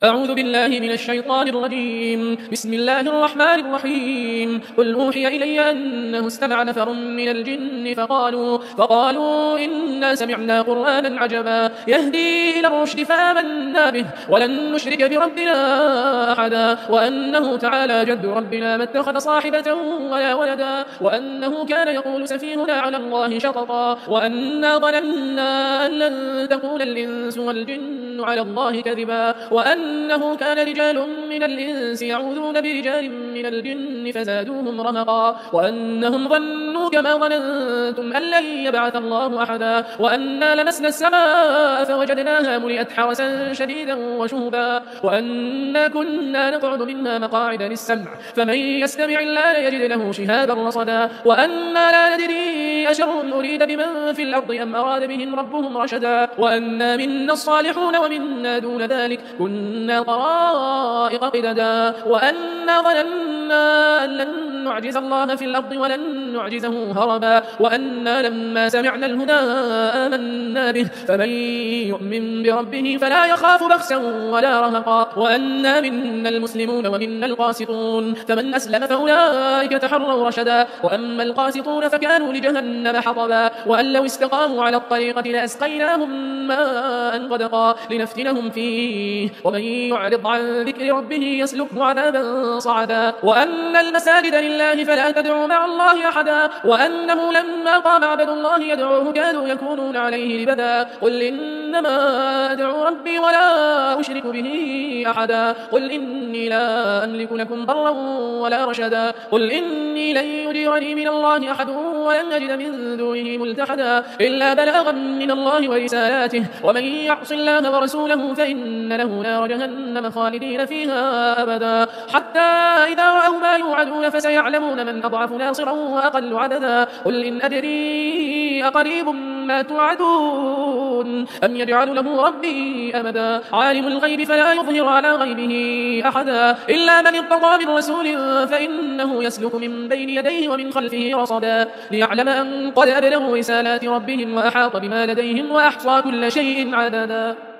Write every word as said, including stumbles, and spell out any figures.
أعوذ بالله من الشيطان الرجيم. بسم الله الرحمن الرحيم. قل أوحي إلي أنه استمع نفر من الجن فقالوا, فقالوا إنا سمعنا قرآنا عجبا يهدي إلى الرشد فآمنا به ولن نشرك بربنا أحدا وأنه تعالى جد ربنا ما اتخذ صاحبة ولا ولدا وأنه كان يقول سفيهنا على الله شططا وأنا ظننا أن لن تقول الإنس والجن على الله كذبا وأنه كان رجال من الإنس يعوذون برجال من الجن فزادوهم رهقا وأنهم ظنوا كما ظننتم أن لن يبعث الله أحدا وأنا لمسنا السماء فوجدناها ملئت حرسا شديدا وشهبا وأنا كنا نقعد منها مقاعد للسمع فمن يستمع الآن يجد له شهابا رصدا وأنا لا ندري أشر أريد بمن في الأرض أم أراد بهم ربهم رشدا وأنا منا الصالحون ومنا دون ذلك كنا طرائق قددا وأنا ظننا أن لن نعجز الله في الأرض ولن نعجزه هربا وأنا لما سمعنا الهدى آمنا به فمن يؤمن بربه فلا يخاف بخسا ولا رهقا وأنا منا المسلمون ومنا القاسطون فمن أسلم فأولئك تحروا رشدا وأما القاسطون فكانوا لجهنم حطبا وأن لو استقاموا على الطريقة لأسقيناهم ماء غدقا لنفتنهم فيه ومن يعرض عن ذكر ربه يسلكه عذابا صعدا وأن المساجد لله فلا تدعوا مع الله أحدا وأنه لما قام عبد الله يدعوه كانوا يكونون عليه لبدا قل إنما أدعو ربي ولا أشرك به أحدا قل إني لا أملك لكم ضرا ولا رشدا قل إني لن يجيرني من الله أحد ولن أجد من دونه ملتحدا إلا بلاغا من الله ورسالاته ومن يعص الله ورسوله فإن له نار جهنم خالدين فيها أبدا حتى إذا رأوا ما يوعدون فسيعلمون من أضعف ناصرا وأقل عددا قل إن أدري أقريب ما توعدون أم يجعل له ربي أمدا عالم الغيب فلا يظهر على غيبه أحدا إلا من ارتضى من رسول فإنه يسلك من بين يديه ومن خلفه رصدا ليعلم أن قد أبلغوا رسالات ربهم وأحاط بما لديهم وأحصى كل شيء عددا.